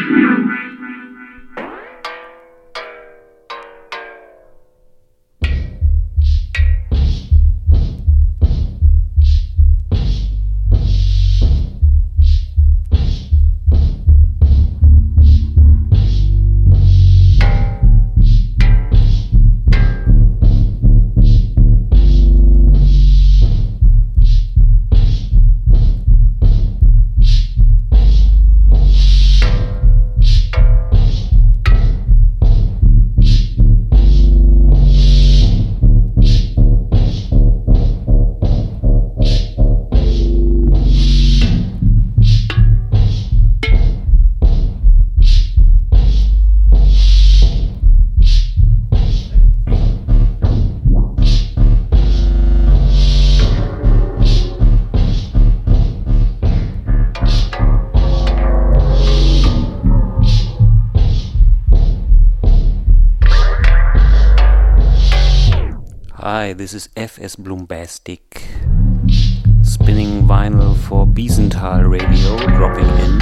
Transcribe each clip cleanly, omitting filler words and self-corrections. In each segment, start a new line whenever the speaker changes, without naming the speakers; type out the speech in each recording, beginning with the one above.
Hi, this is FS Bloombastic, spinning vinyl for Biesenthal Radio, dropping in.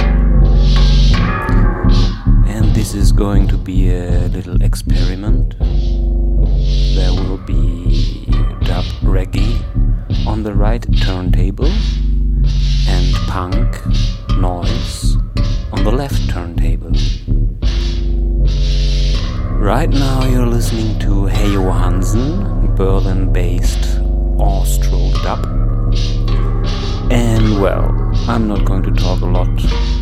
And this is going to be a little experiment. There will be dub reggae on the right turntable and punk noise on the left turntable. Right now you're listening to Hey Johansen, Berlin-based Austro dub. And well, I'm not going to talk a lot.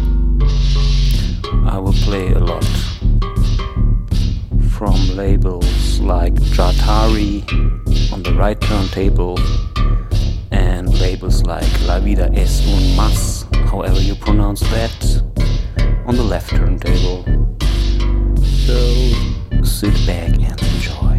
I will play a lot from labels like Jatari on the right turntable and labels like La Vida es un Mas, however you pronounce that, on the left turntable. So sit back and enjoy.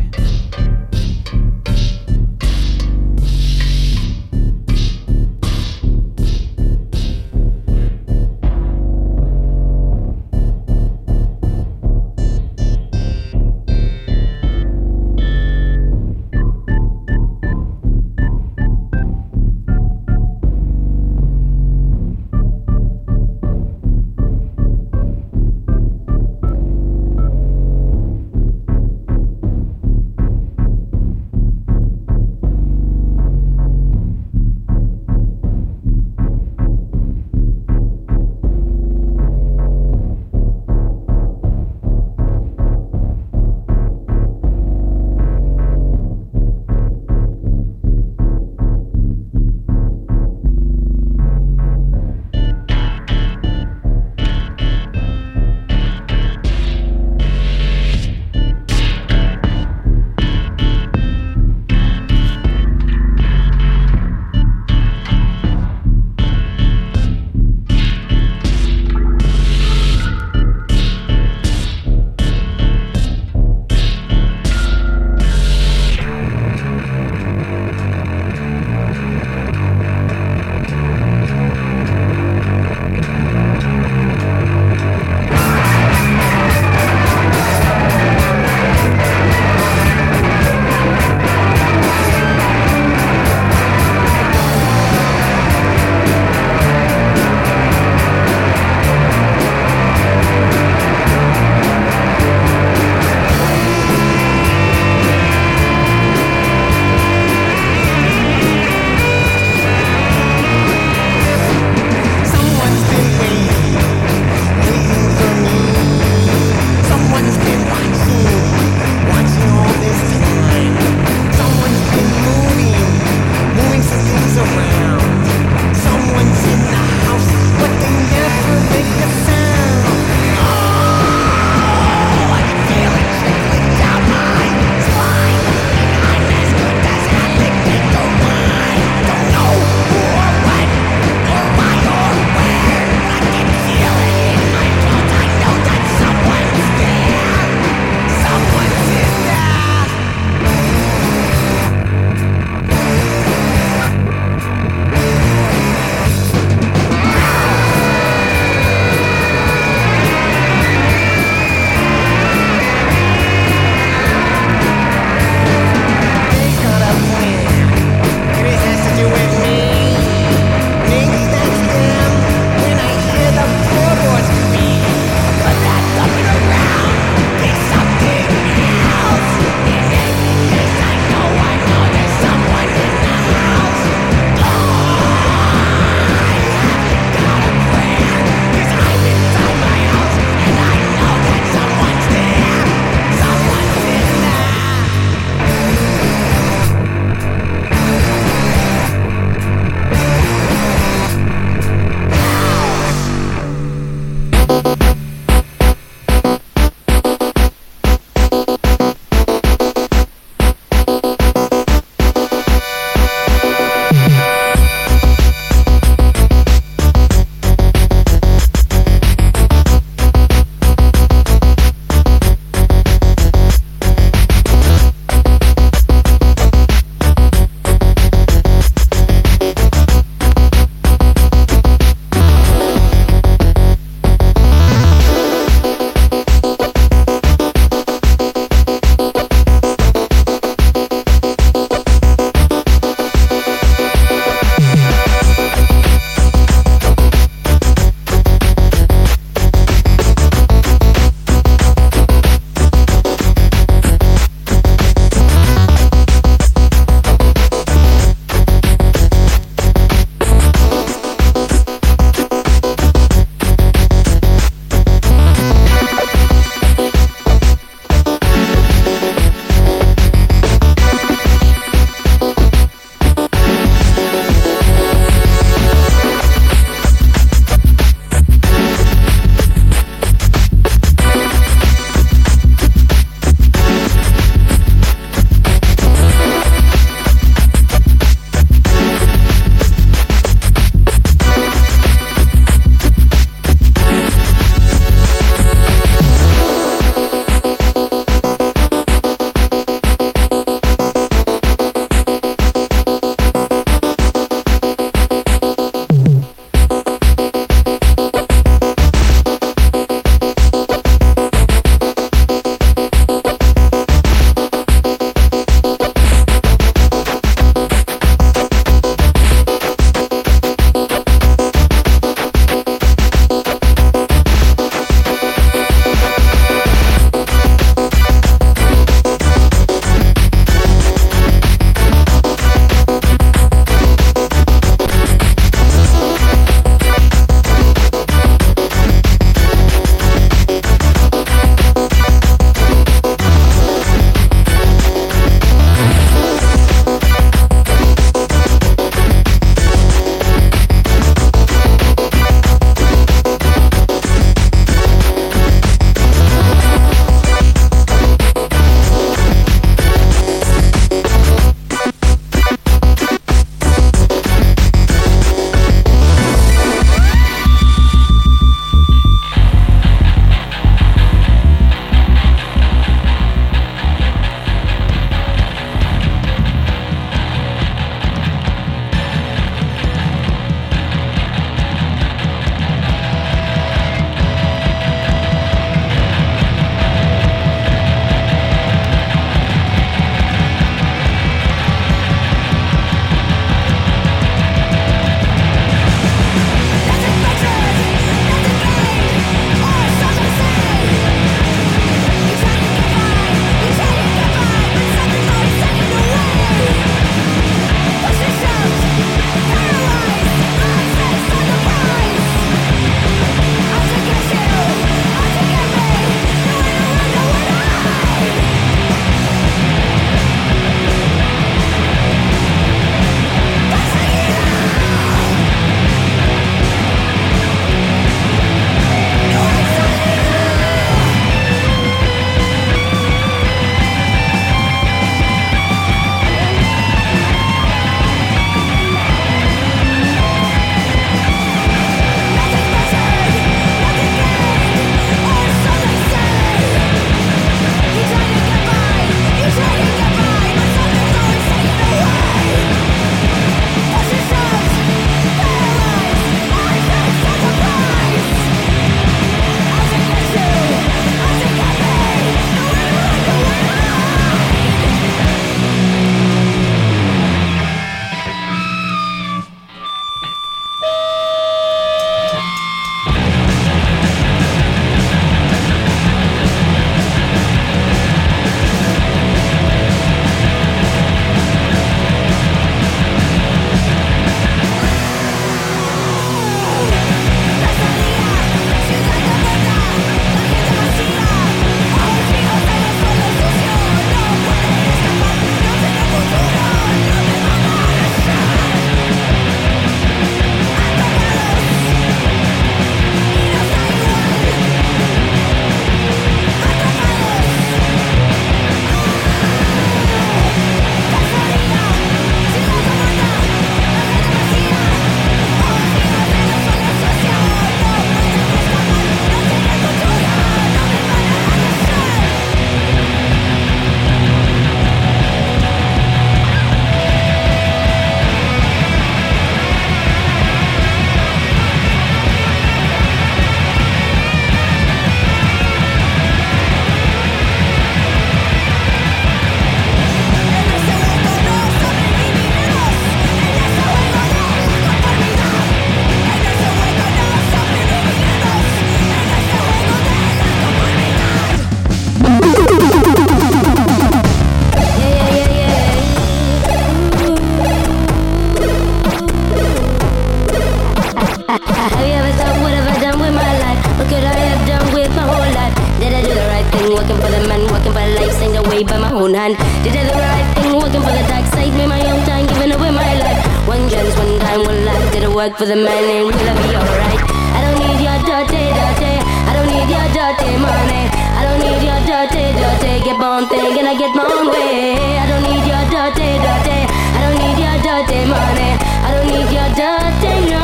way by my own hand. Did I do the right thing, working for the dark side, made my own time, giving away my life. One chance, one time, one life, did I work for the man and will I be alright? I don't need your dirty, I don't need your dirty money. I don't need your dirty, get on thing and I get my own way. I don't need your dirty, I don't need your dirty money. I don't need your dirty, no.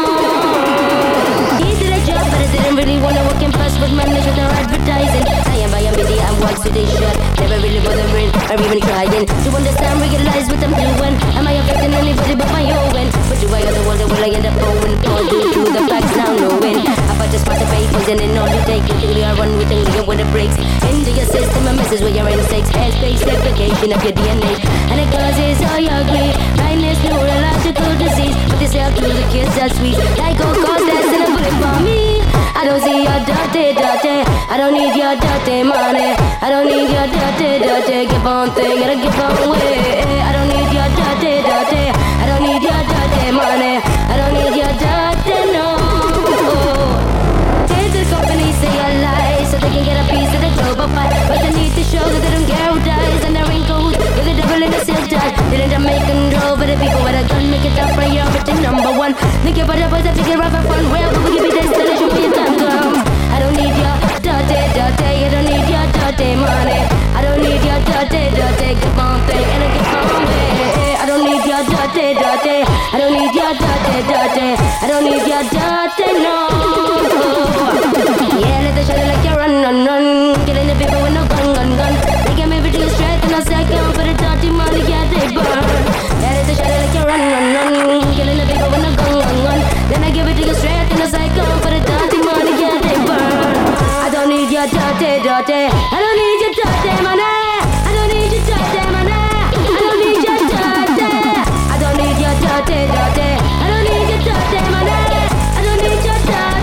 Easy the job, but I didn't really wanna work in fast food managed with no advertising. I am by a media, I'm works with this shit. Never really bothering or even trying to understand, realize what I'm doing. Am I affecting anybody but my own? But do I got the world that will I end up going? All due to the facts now knowing. About just part of papers and then all you take it. Till you are one with the leader with the breaks. Into your system a message with your insects. Headspace replication of your DNA. And it causes all your greed. Blindness, neurological disease. But they sell to the kids that's sweet. Like all cause that's in a bullet for me. I don't see your dirty. I don't need your dirty money. I don't need your dirty. Give on thing and I give on way. I don't need your dirty. I don't need your dirty money. I don't need your dirty, no. Here's the company say a lie so they can get a piece of the global pie. But they need to show that they don't care who dies. And they're in cahoots with the devil in the silk tie. They're in Jamaican drove, but the people with a gun make it up priority number one. Think about the boys that figure out for fun. Well, we give you destination for your time comes. I don't need your dirty. I don't need your dirty money. I don't need your dirty. Give on thing and I give on way. I don't need your dirty. I don't need your dirty. I don't need your dirty, no. Yeah, let the shot like you run. Killing the people with no gun. They get me video straight and I say I can't for the dirty money, yeah, they burn. Yeah, let the shot like you run. Killing the people with no gun. Then I give it to you straight and I say I can't for the dirty money, yeah, they burn. I don't need your dirty. I don't need your dirty money. I don't need your dirty money. I don't need your dirty. I don't need your dirty. I don't need your dirty money. I don't need your dirty.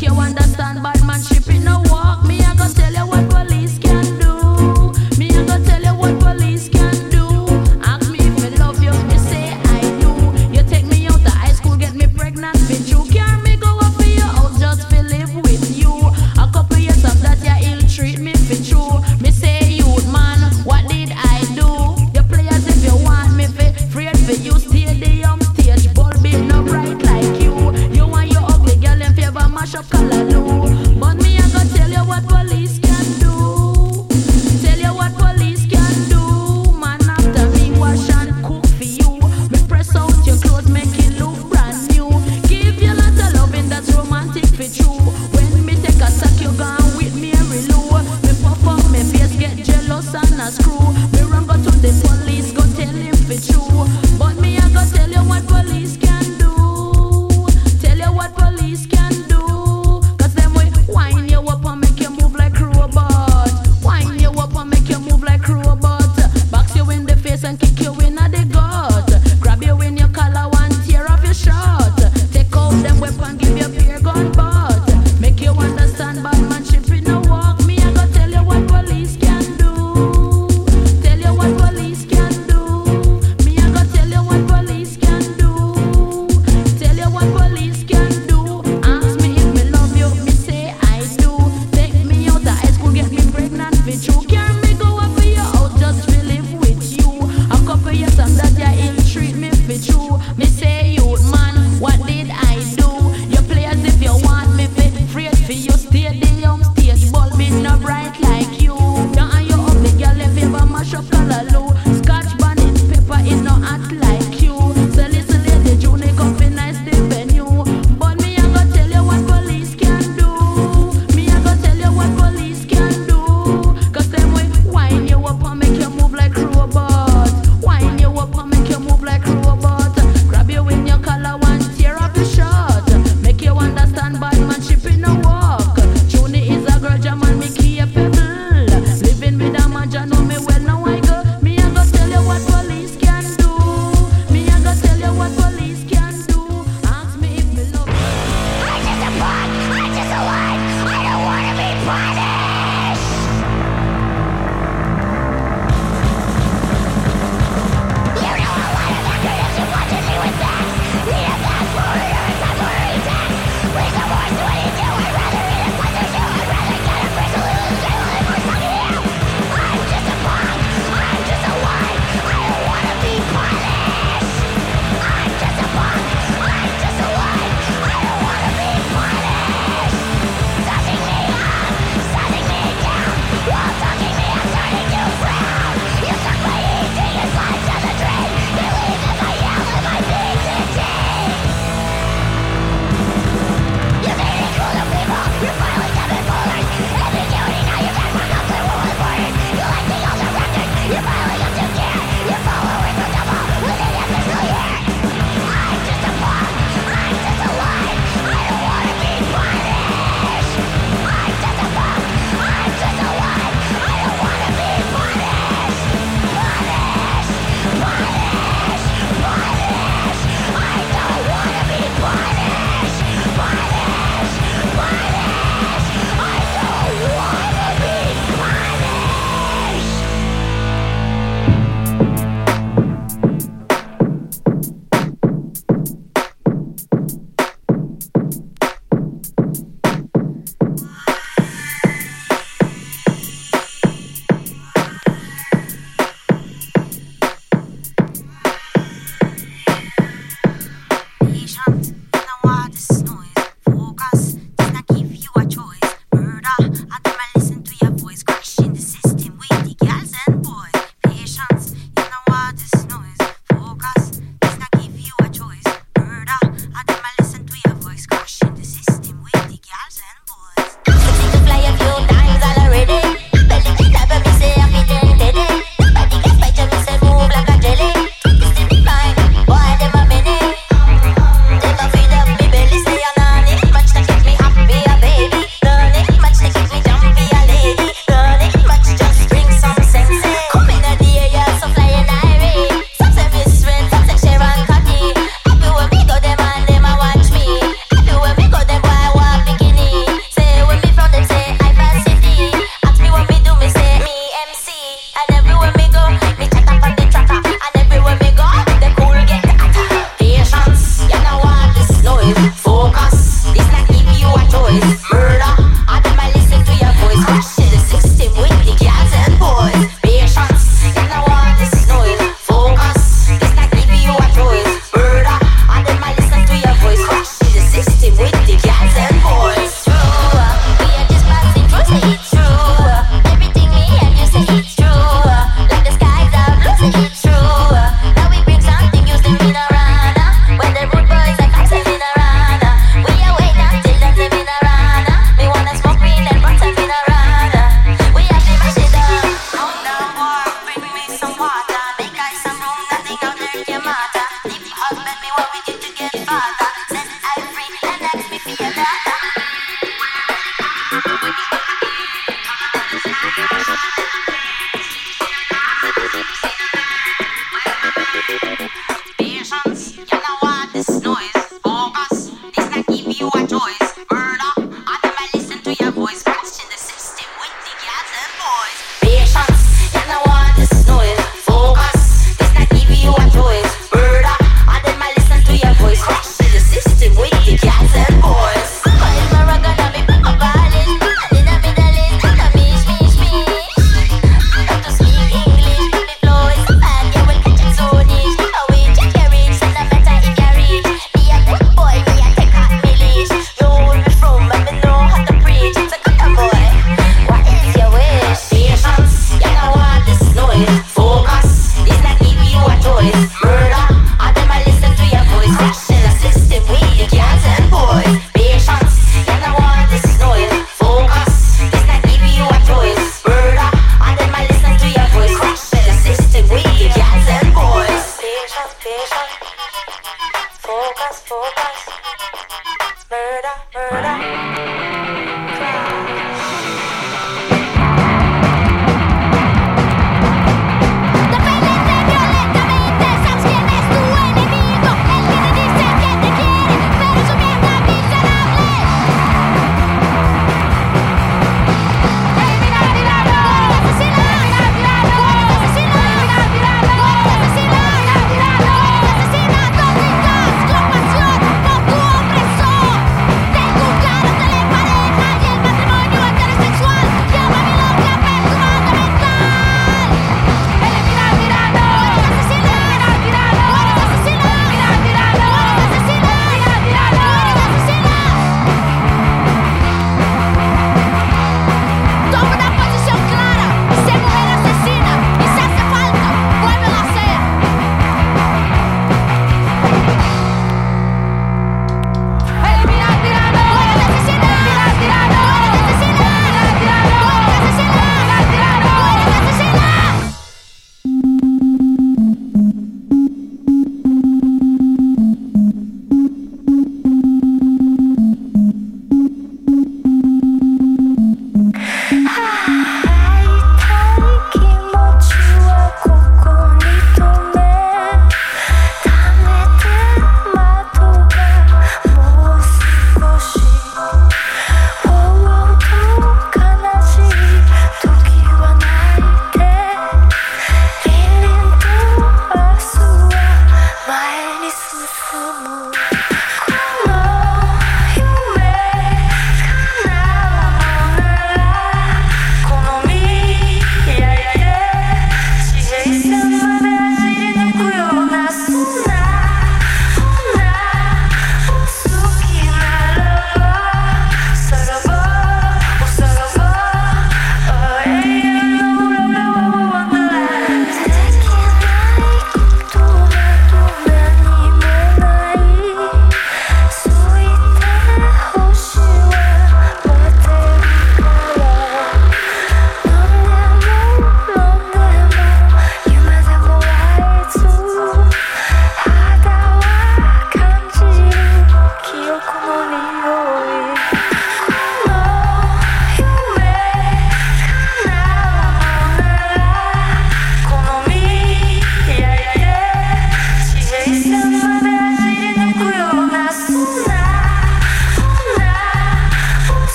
make you understand bad man shipping no walk. Me I go tell you what police can do. Me I go tell you what police can do. Ask me if I love you, me say I do. You take me out of high school, get me pregnant with you. Carry me go up for your house just to live with you. A couple years of that you ill treat me for true. Me say youth man, what did I do? You play as if you want me for afraid for you. Stadium stage, bulb be no bright like you. You and your ugly girl in favor mash up Callaloo. But me I go tell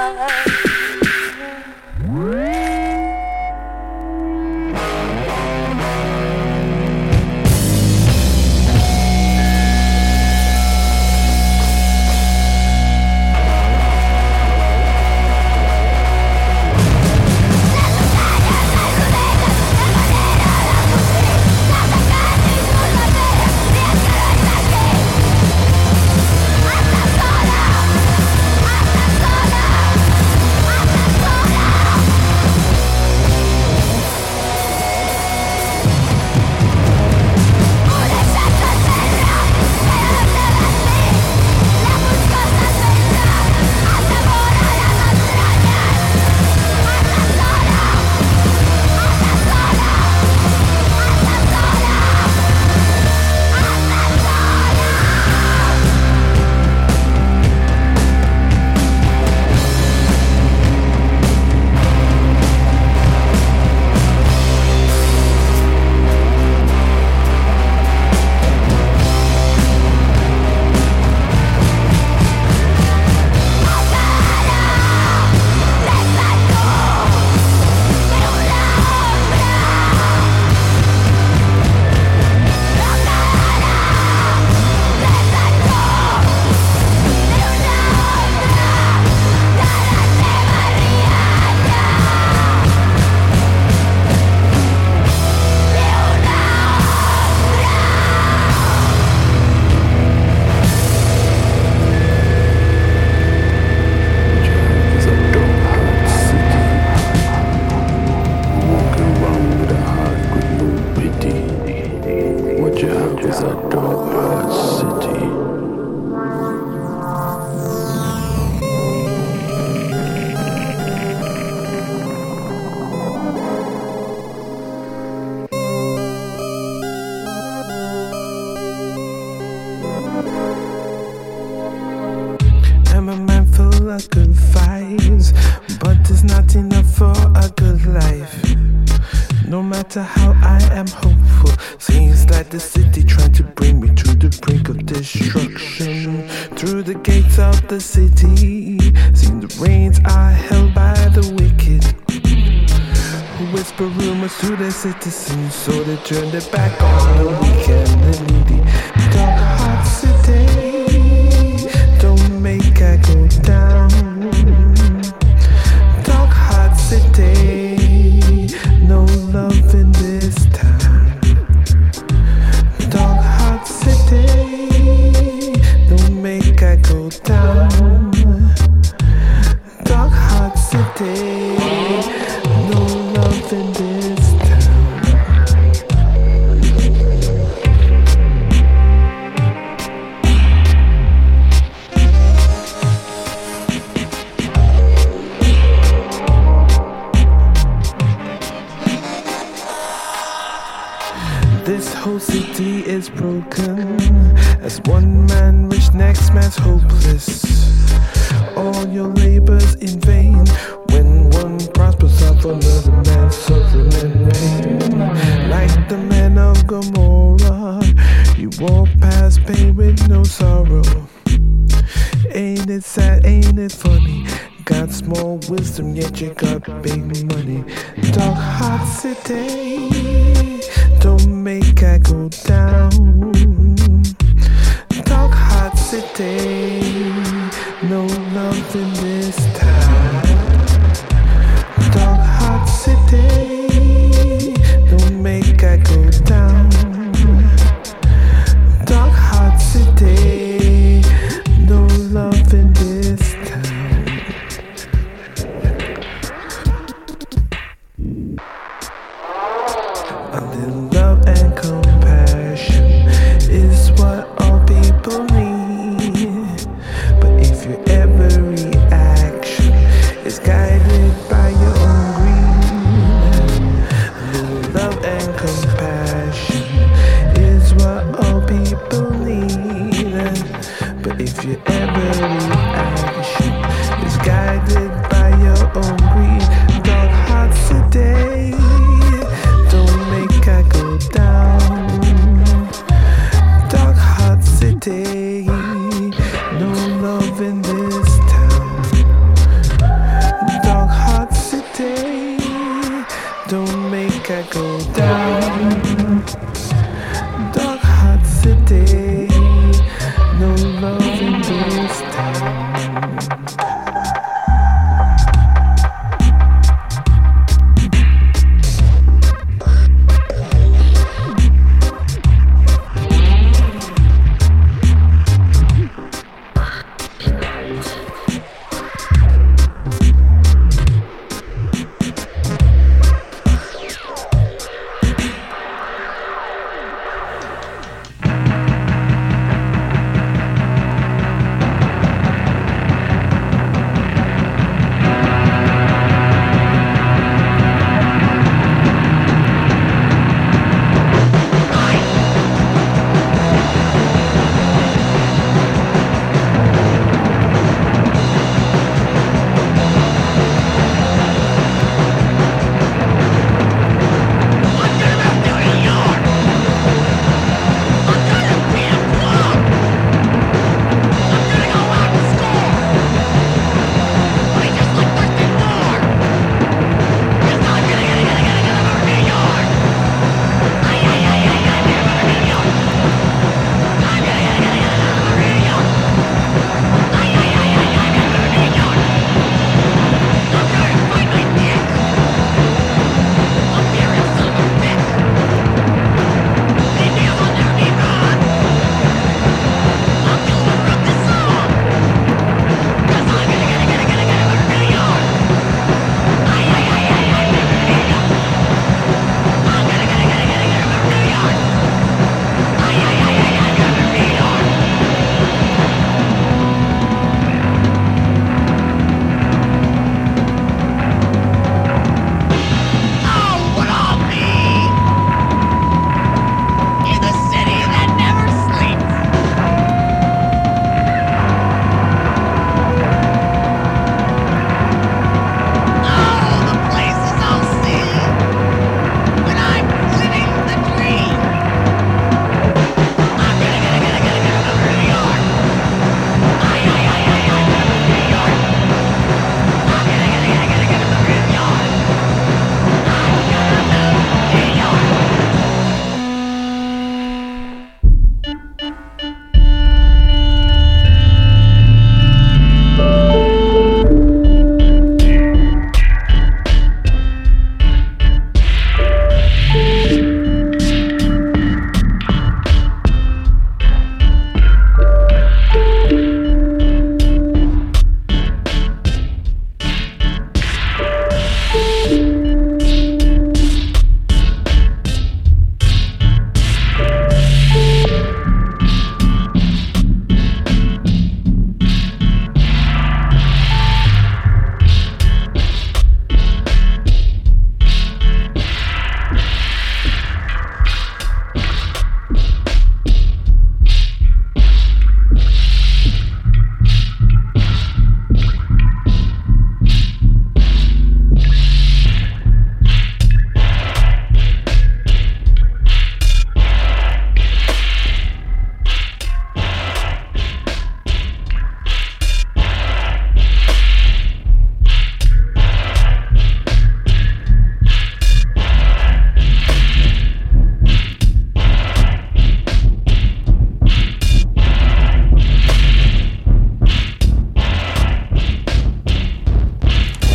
Citizens, so they turned it back on the weekend. The needy, dark hot city, don't make I go down. Dark hot city, no love in this town. Dark hot city, don't make I go down. Dark hot city, no love in this. Whole city is broken. As one man rich, next man's hopeless. All your labor's in vain. When one prospers off another man suffering in pain. Like the man of Gomorrah, you walk past pain with no sorrow. Ain't it sad, ain't it funny? Got small wisdom, yet you got big money. Dark hot city, don't make I go down. Dark hot city, no love in this town. Dark hot city, don't make I go down. Dark hot city, no love in this town. A little love and compassion is what all people need. But if your every action is guided by your own greed, a little love and compassion is what all people need. But if your every action is guided by your own greed, dark hot city, don't make I go down. Dark hot city, no love in this town.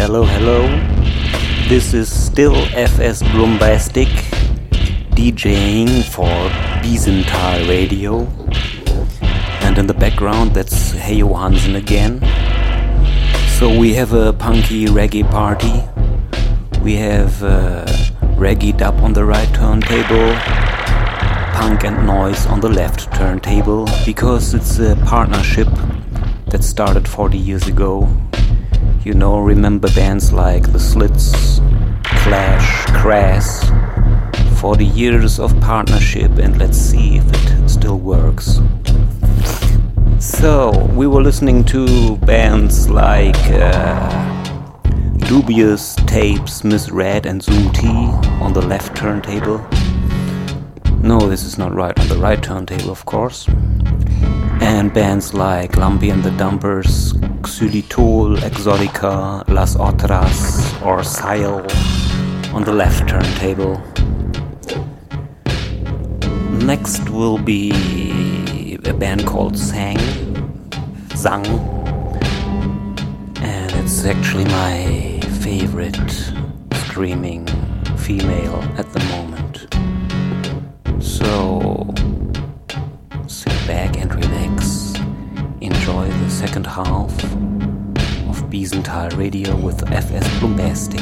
Hello, hello. This is still FS Bombastic, DJing for Wiesenthal Radio. And in the background, that's Heyo Hansen again. So we have a punky reggae party. We have reggae dub on the right turntable, punk and noise on the left turntable, because it's a partnership that started 40 years ago. You know, remember bands like The Slits, Clash, Crass. 40 years of partnership, and let's see if it still works. So, we were listening to bands like Dubious Tapes, Misread and Zoom T on the left turntable. No, this is not right, on the right turntable, of course. And bands like Lumpy and the Dumpers, Xylitol, Exotica, Las Otras or Sile on the left turntable. Next will be a band called Sang, and it's actually my favorite screaming female at the moment. So sit back and relax, enjoy the second half of Wiesenthal Radio with FS Bombastic.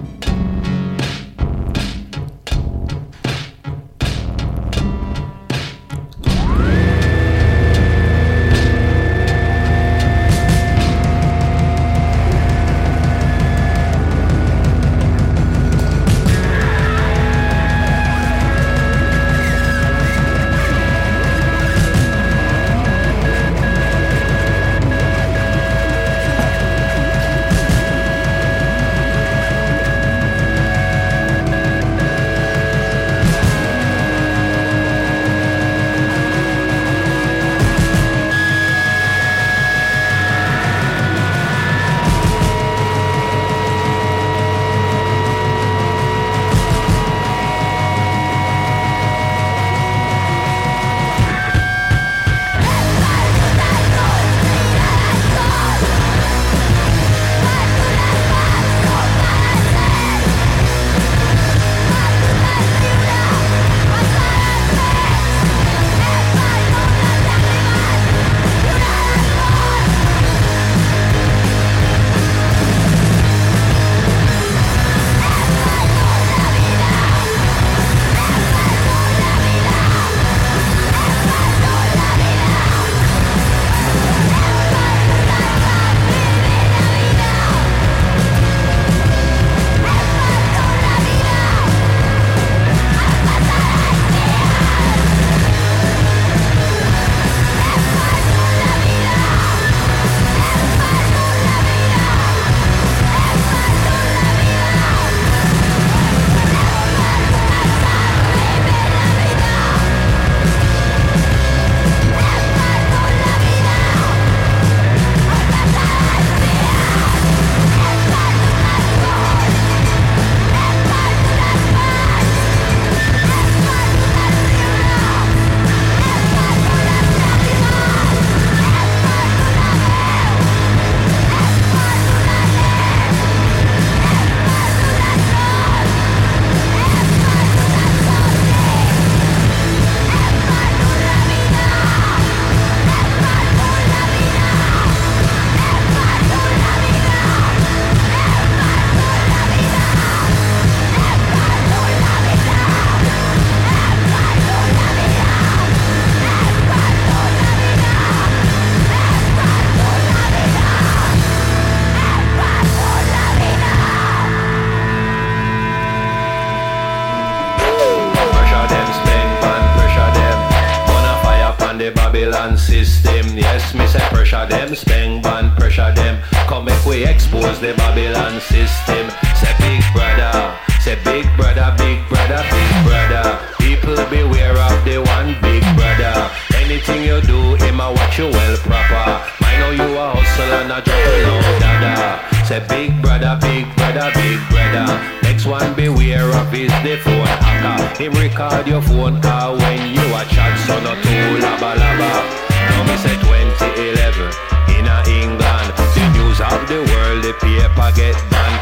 Babylon system. Yes, me say pressure them, spang ban, pressure them. Come make we expose the Babylon system. Say big brother, big brother, big brother, big brother. People beware of the one big brother. Anything you do, him a watch you well proper. Mind know you a hustle and a juggle, no dada. Say big brother, big brother, big brother. Next one beware of is the phone hacker. Him record your phone call when you a chat, so not too laba laba. Now me say 2011 in a England. The news of the world, the paper get banned.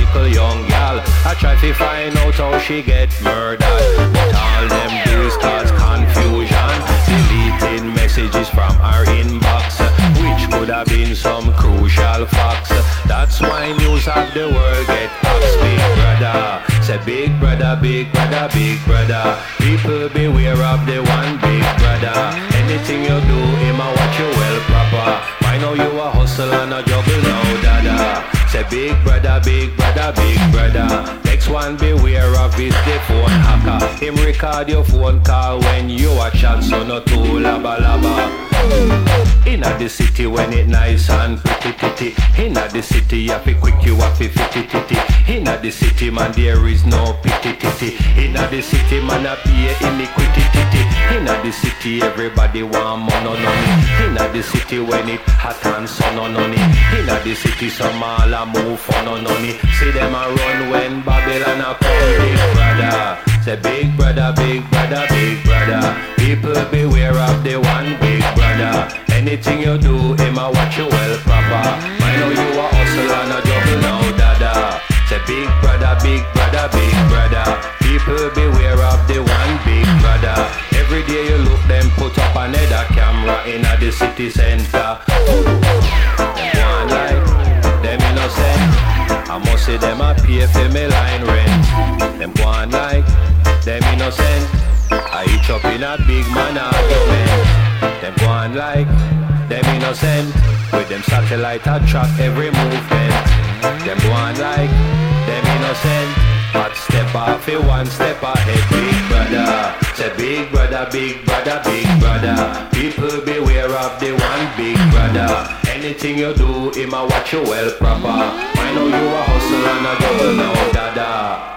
little young gal. I try to find out how she get murdered, but all them do is cause confusion, deleting messages from her inbox, which could have been some crucial facts. That's why news of the world get pops. Big brother, say big brother, big brother, big brother. People beware of the one big brother. Anything you do, him a watch you well proper. I know you a hustle and a juggle now, dada. Say big brother, big brother, big brother. Next one beware of is the phone hacker. Him record your phone call when you a chat, so no too laba laba. Inna the city when it nice and pretty. Inna the city you have to quick, you have to fitty. Inna the city man there is no pity. Inna the city man a pay iniquity. Inna the city everybody want money. Inna the city when it hot and sun on it. Inna the city some all a move fun on it. See them a run when Babylon a come. Big brother, say big brother, big brother, big brother. People beware of the one big brother. Anything you do, him a watch you well proper. I know you a hustle and a juggle now, dada. Say big brother, big brother, big brother. People beware of the one big brother. Every day you look, them put up another camera in the city center. One like them innocent. I must say them a pay for me line rent. Them one like them innocent. I eat up in a big man argument. Them one like them innocent. With them satellite I track every movement. Them one like them innocent. But step off it one step ahead. Big brother, say big brother, big brother, big brother. People beware of the one big brother. Anything you do, him a watch you well proper. I know you a hustle and a juggle now, dada.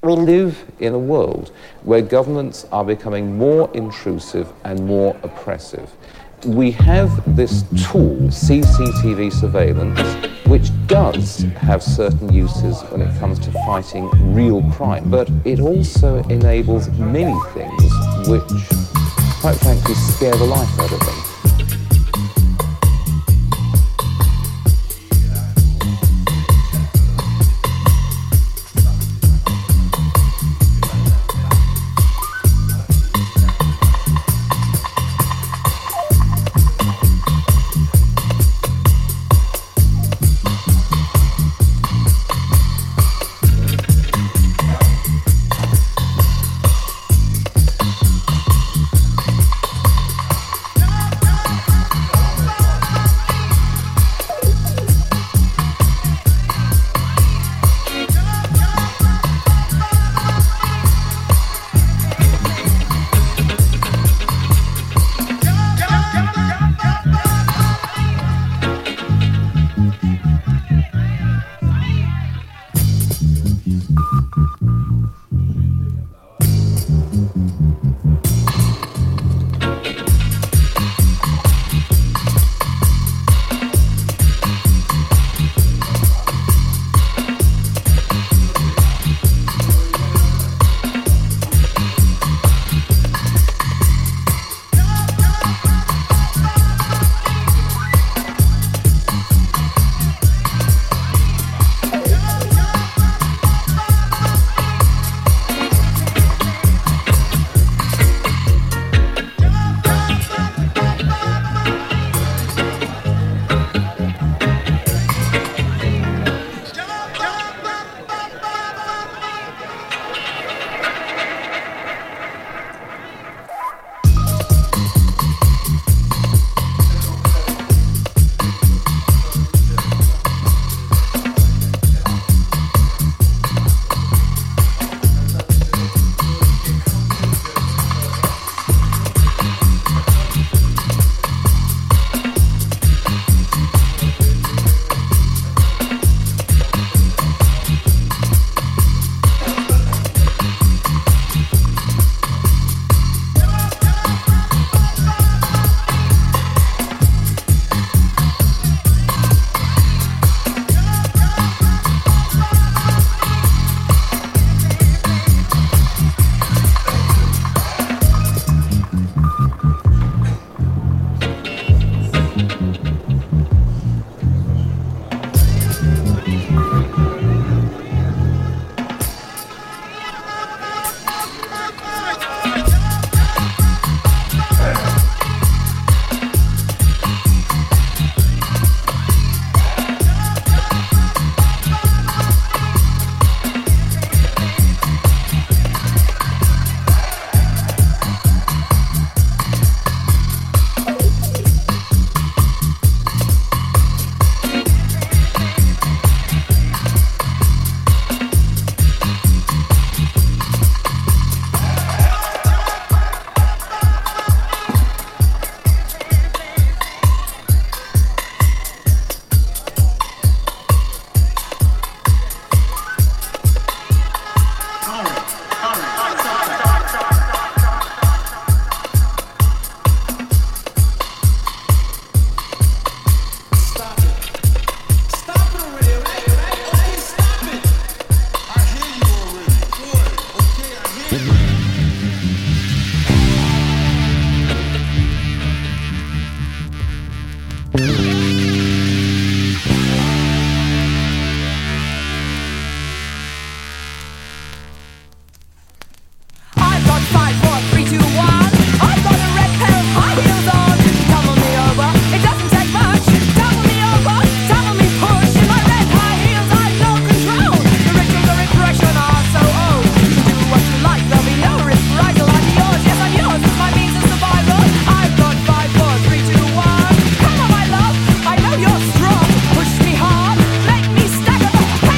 We live in a world where governments are becoming more intrusive and more oppressive. We have this tool, CCTV surveillance, which does have certain uses when it comes to fighting real crime, but it also enables many things which, quite frankly, scare the life out of them.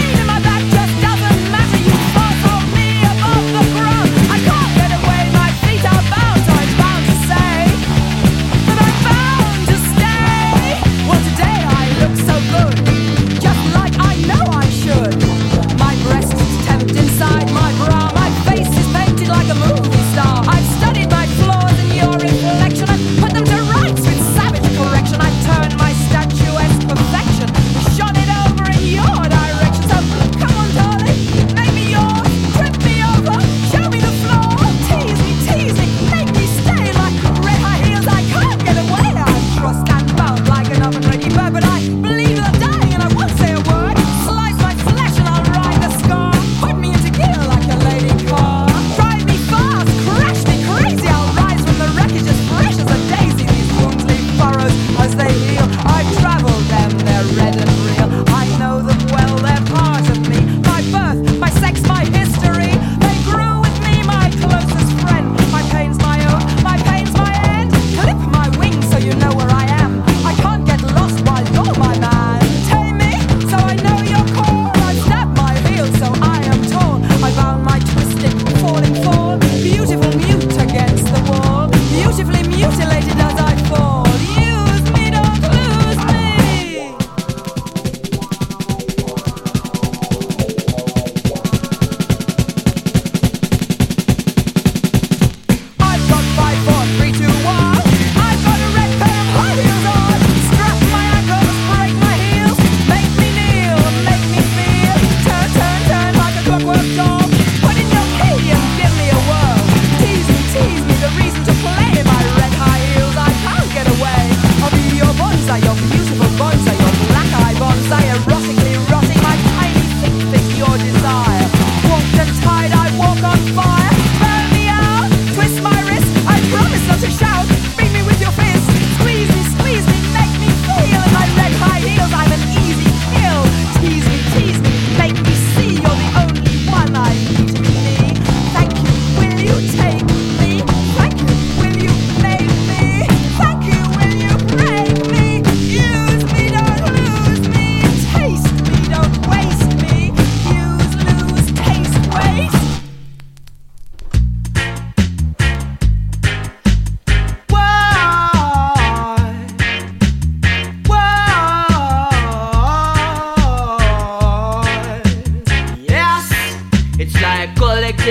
My feet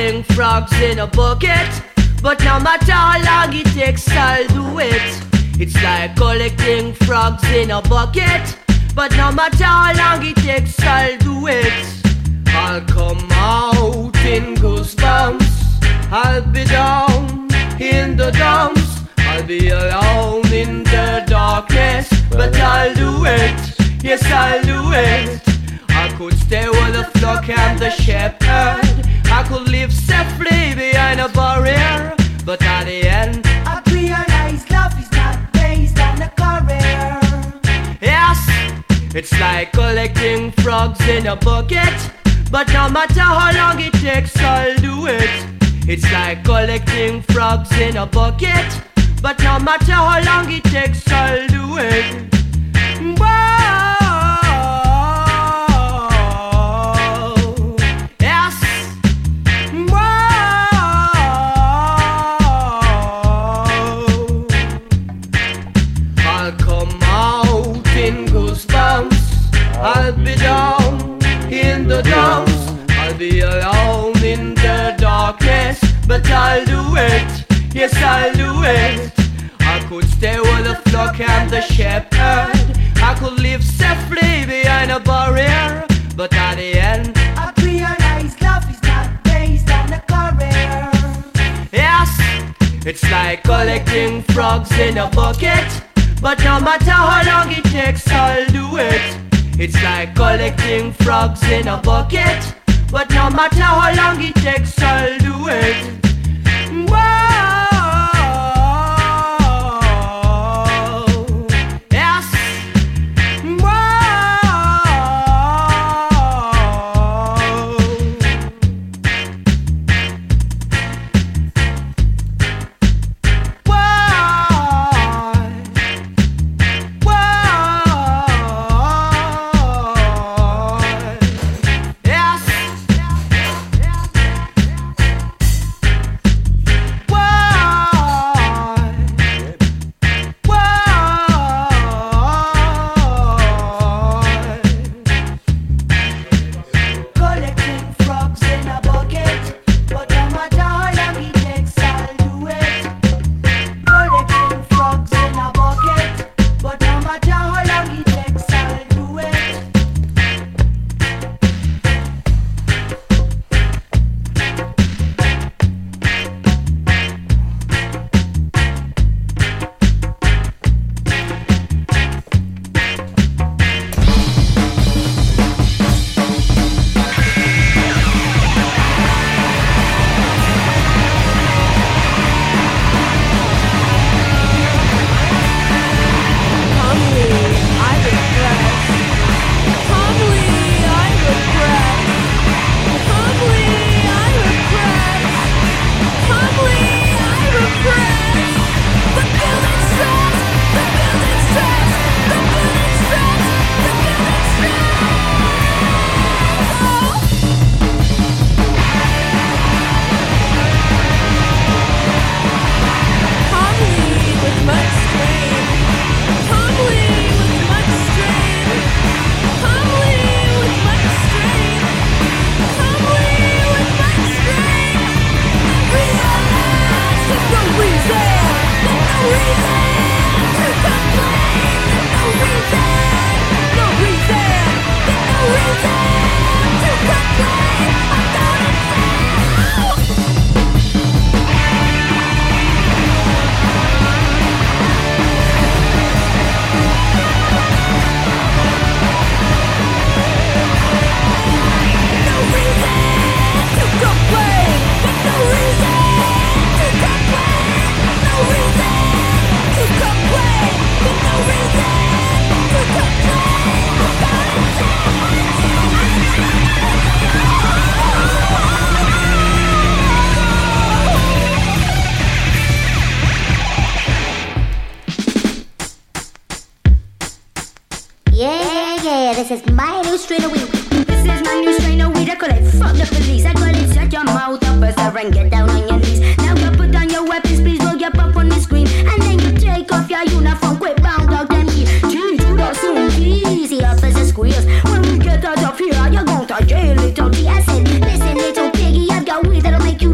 collecting frogs in a bucket, but no matter how long it takes, I'll do it. It's like collecting frogs in a bucket, but no matter how long it takes, I'll do it. I'll come out in goosebumps, I'll be down in the dumps, I'll be alone in the darkness, but I'll do it. Yes, I'll do it. I could stay with the flock and the shepherd, I could live safely behind a barrier, but at the end I realize love is not based on a career. Yes, it's like collecting frogs in a bucket, but no matter how long it takes, I'll do it. It's like collecting frogs in a bucket, but no matter how long it takes, I'll do it. I'll be down in the dumps, I'll be alone in the darkness, but I'll do it, yes I'll do it. I could stay with the flock and the shepherd, I could live safely behind a barrier, but at the end I realize love is not based on a career. Yes, it's like collecting frogs in a bucket, but no matter how long it takes, I'll do it. It's like collecting frogs in a bucket, but no matter how long it takes, I'll do it. Whoa, yes.
This is my new strain of weed. This is my new strain of weed. I call it fuck the police. I call it shut your mouth up first and get down on your knees. Now you put down your weapons, please roll your up on the screen. And then you take off your uniform, quit round out them key. Gee, you don't soon easy officer squeals. When we get out of here, you're going to jail, little G. I said, listen, little piggy, I've got weed that'll make you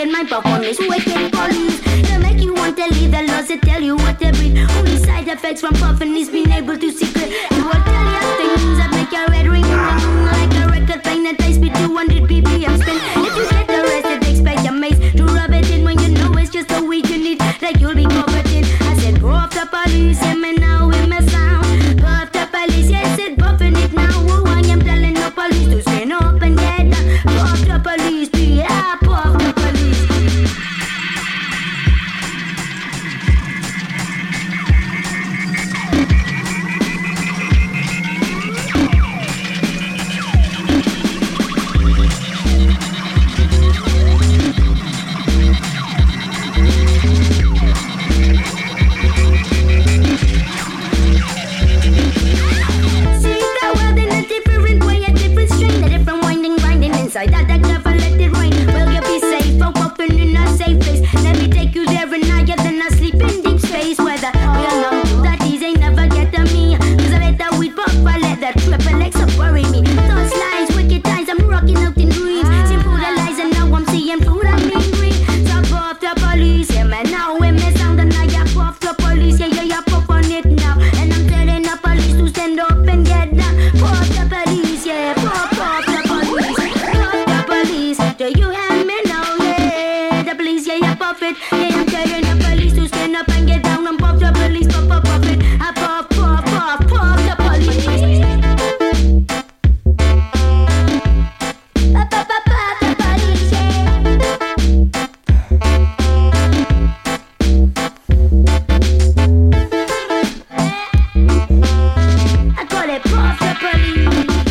get my pop on this wicked police. It'll make you want to leave the laws that tell you what to breathe. Only side effects from puffing is being able to secret. It will tell you things that make your red ring like a record playing that high speed 200 BPM spin. If you get arrested, expect your mace to rub it in when you know it's just a week you need. Like you'll be covered in. I said, puff the police, yeah, me now with my sound. Puff the police, yeah, I said, buffing it now. Oh, I am telling the police to stand up and get down. Puff the police, yeah, puff the police. Inside that never let it rain. Will you be safe or walking in a safe place? Let me take you there and higher than I sleep in deep space. Where the real numb that these ain't never get to me. Cause I let that weed pop, I let that triple X up worry me. Thoughts, lies, wicked times, I'm rocking out in dreams. Seen through the lies and now I'm seeing through the mean green. So puff the police, yeah man, now when me sound and I puff the police, yeah, puff on it now. And I'm telling the police to stand up and get down. Puff the police, yeah, puff the police. Do you have me now? Yeah, the police, yeah, puff it. Yeah, I'm telling the police to stand up and get down and puff the police, puff it. I puff the police. Puff the police, yeah. I call it puff the police.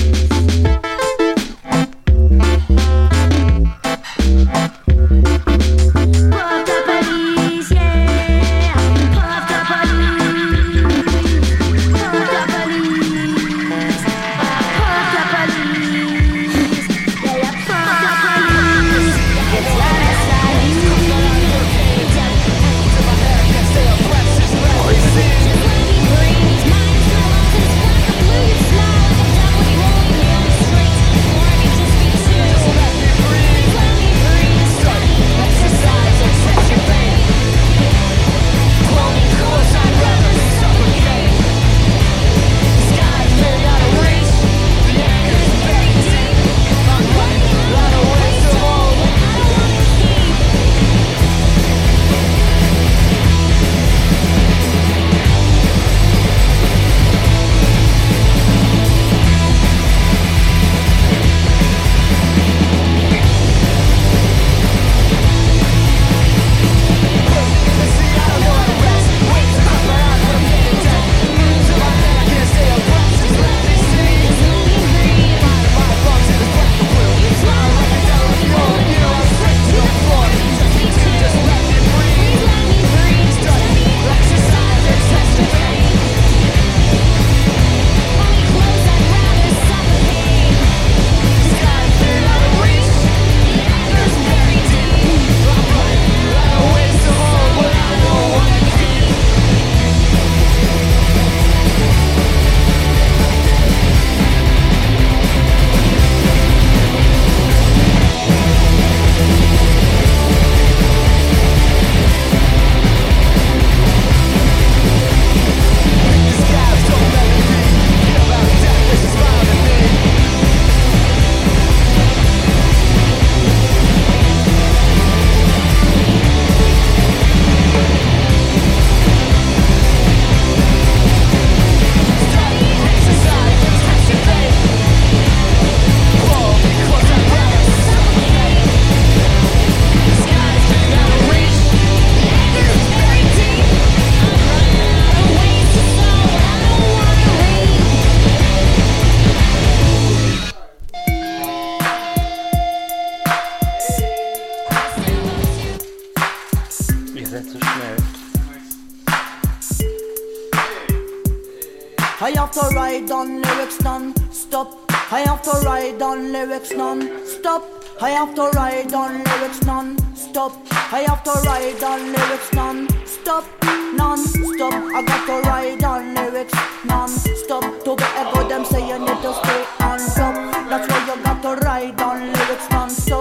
I have to write down lyrics non-stop. I have to write down lyrics non-stop. I have to write down lyrics non-stop. I have to write down lyrics non-stop. Non-stop. I got to write down lyrics non-stop. To get a good, them say you need to stay on top. That's why you got to write down lyrics non-stop.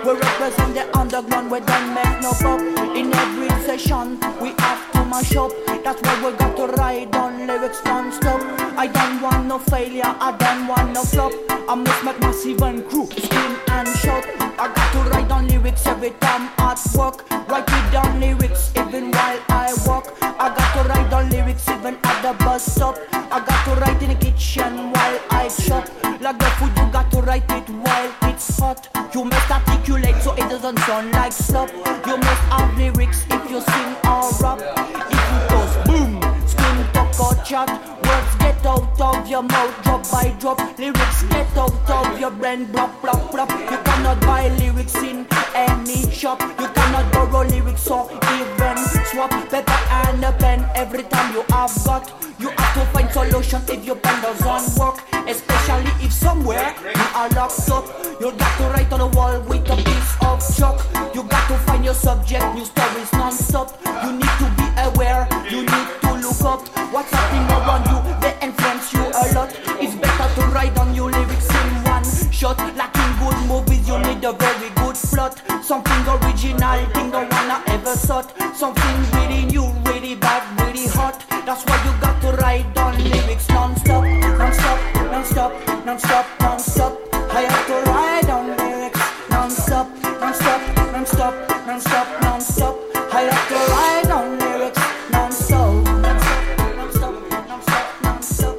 We represent the underground, we don't make no pop. In every session, we have to mash up. That's why we got to ride on lyrics non-stop. I don't want no failure, I don't want no flop. I must make massive and crew scream and shout. I got to write on lyrics every time at work. Write it down lyrics even while I walk. I got to write on lyrics even at the bus stop. I got to write in the kitchen while I shop. Like the food, you got to write it while it's hot. You must articulate so it doesn't sound like slop. You must have lyrics if you sing or rap. If you goes boom, scream, talk or chat, words get out of your mouth drop by drop. Lyrics get out of your brain blop, blop, blop. You cannot buy lyrics in any shop. You cannot borrow lyrics or even swap paper and a pen every time you have got. You have to find solution if your pen doesn't work, especially if somewhere you are locked up. You got to write on the wall with a piece of chalk. You got to find your subject, new stories non-stop. You need to be aware, you need to look up what's happening around you, they influence you a lot. It's better to write on your lyrics in one shot. Like in good movies, you need a very good plot. Something original, thing no one ever thought. Something really new, really bad, really hot. That's why you got to write on lyrics non-stop, non-stop, non-stop, non-stop, non-stop. I have to write on lyrics non-stop, non-stop, non-stop, non-stop, non-stop. I have to write on lyrics non-stop, non-stop, non-stop, non-stop, non-stop,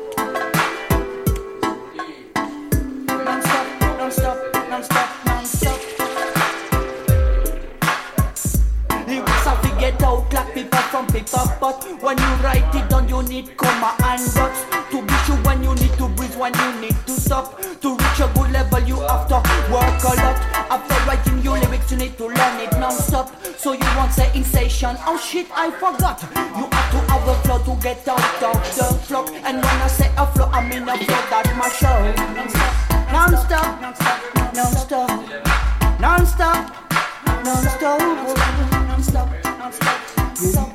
non-stop, non-stop, non-stop. Lyrics have to get out like paper from paper, but when you write it down, you need comma and dots. To be sure when you need to breathe, when you need to stop. To reach a good level, you have to work a lot. After writing your lyrics, you need to learn it non-stop. So you won't say in session, oh shit, I forgot. You have to have a flow to get out of the flock. And when I say a flow, I mean a flow that my show. Non-stop, non-stop, non-stop, non-stop, non-stop, non-stop, non-stop, non-stop.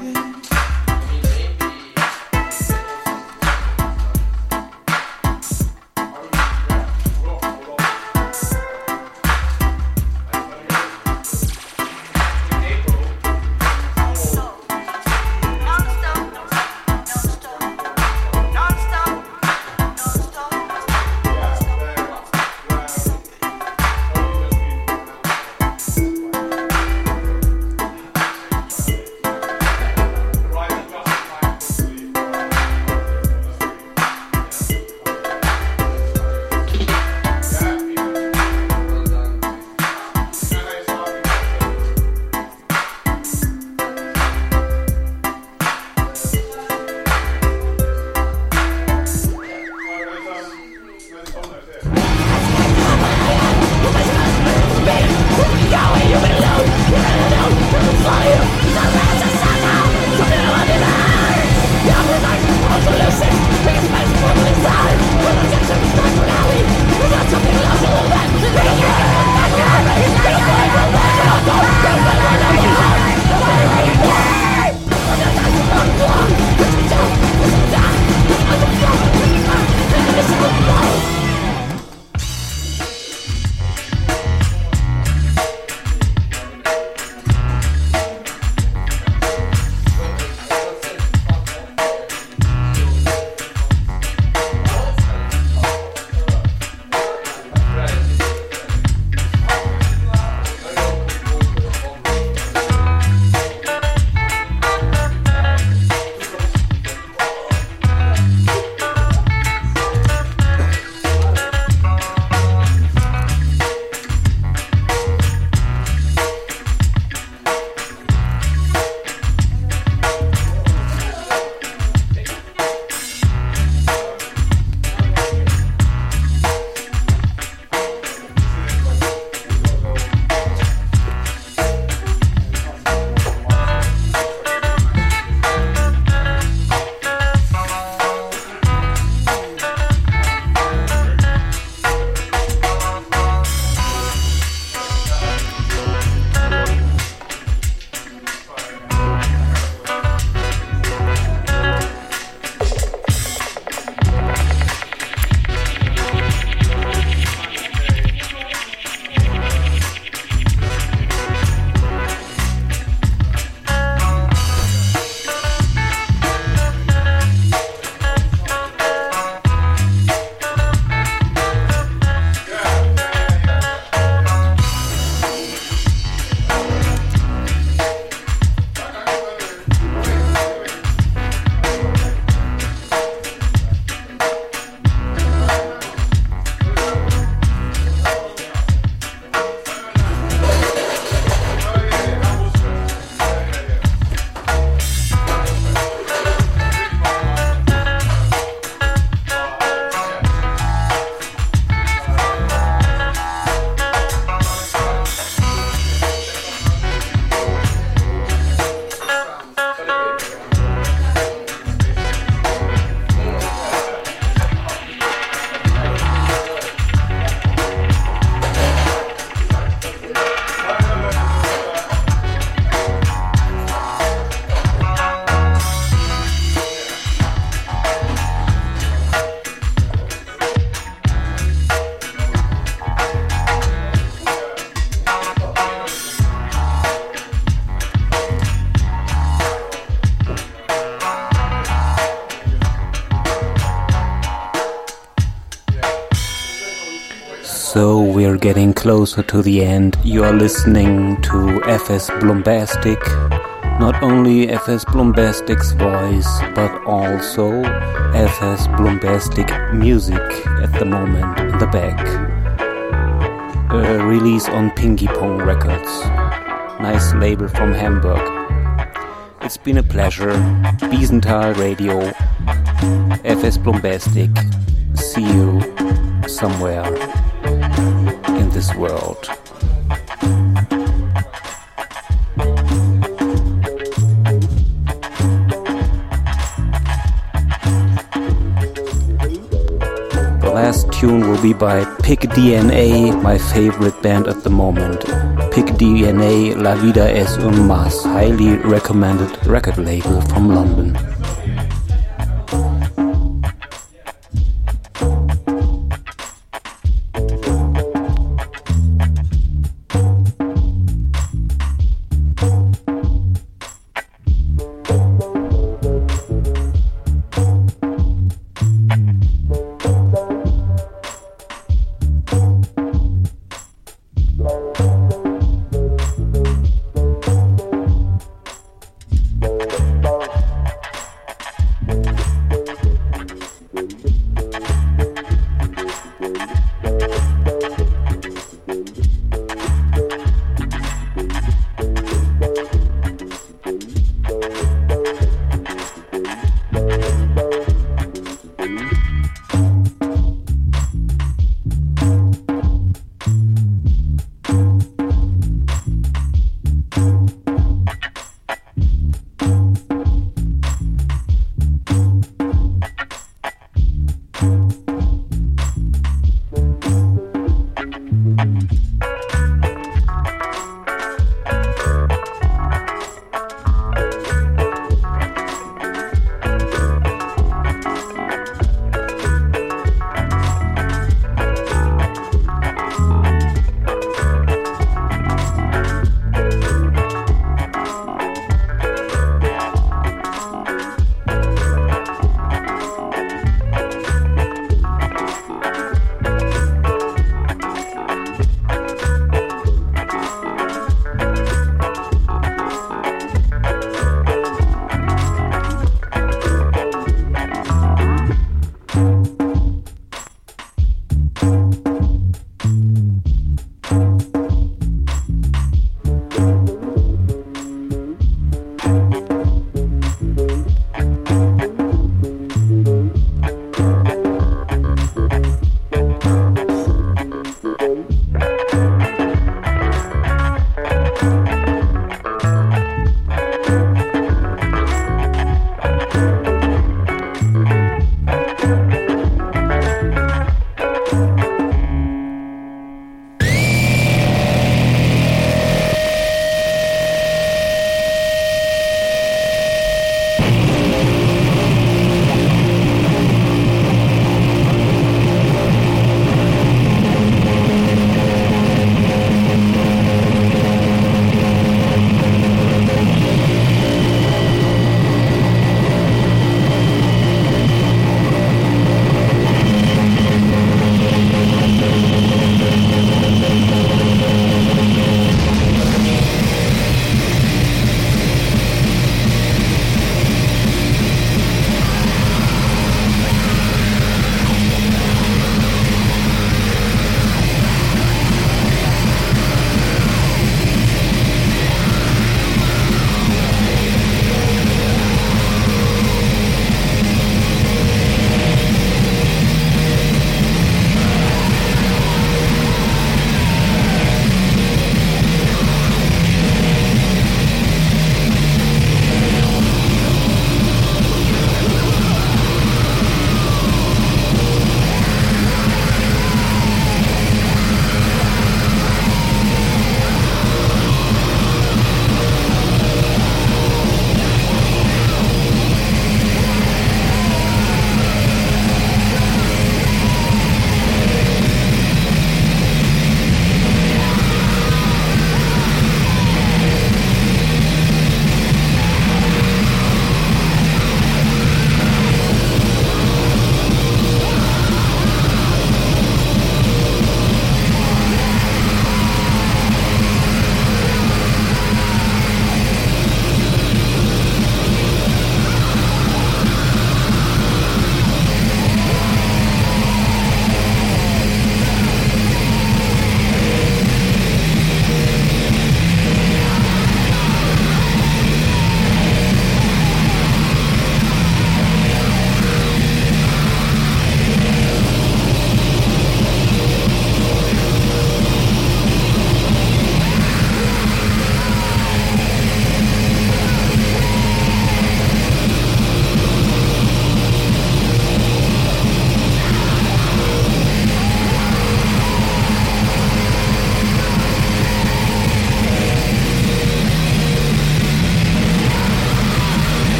we're getting closer to the end. You are listening to FS Blombastic. Not only FS Blombastic's voice, but also FS Blombastic music at the moment in the back. A release on Pinky Pong Records. Nice label from Hamburg. It's been a pleasure. Biesenthal Radio, FS Blombastic. See you somewhere in this world. The last tune will be by Pick DNA, my favorite band at the moment. Pick DNA, La Vida es un Mas, highly recommended record label from London.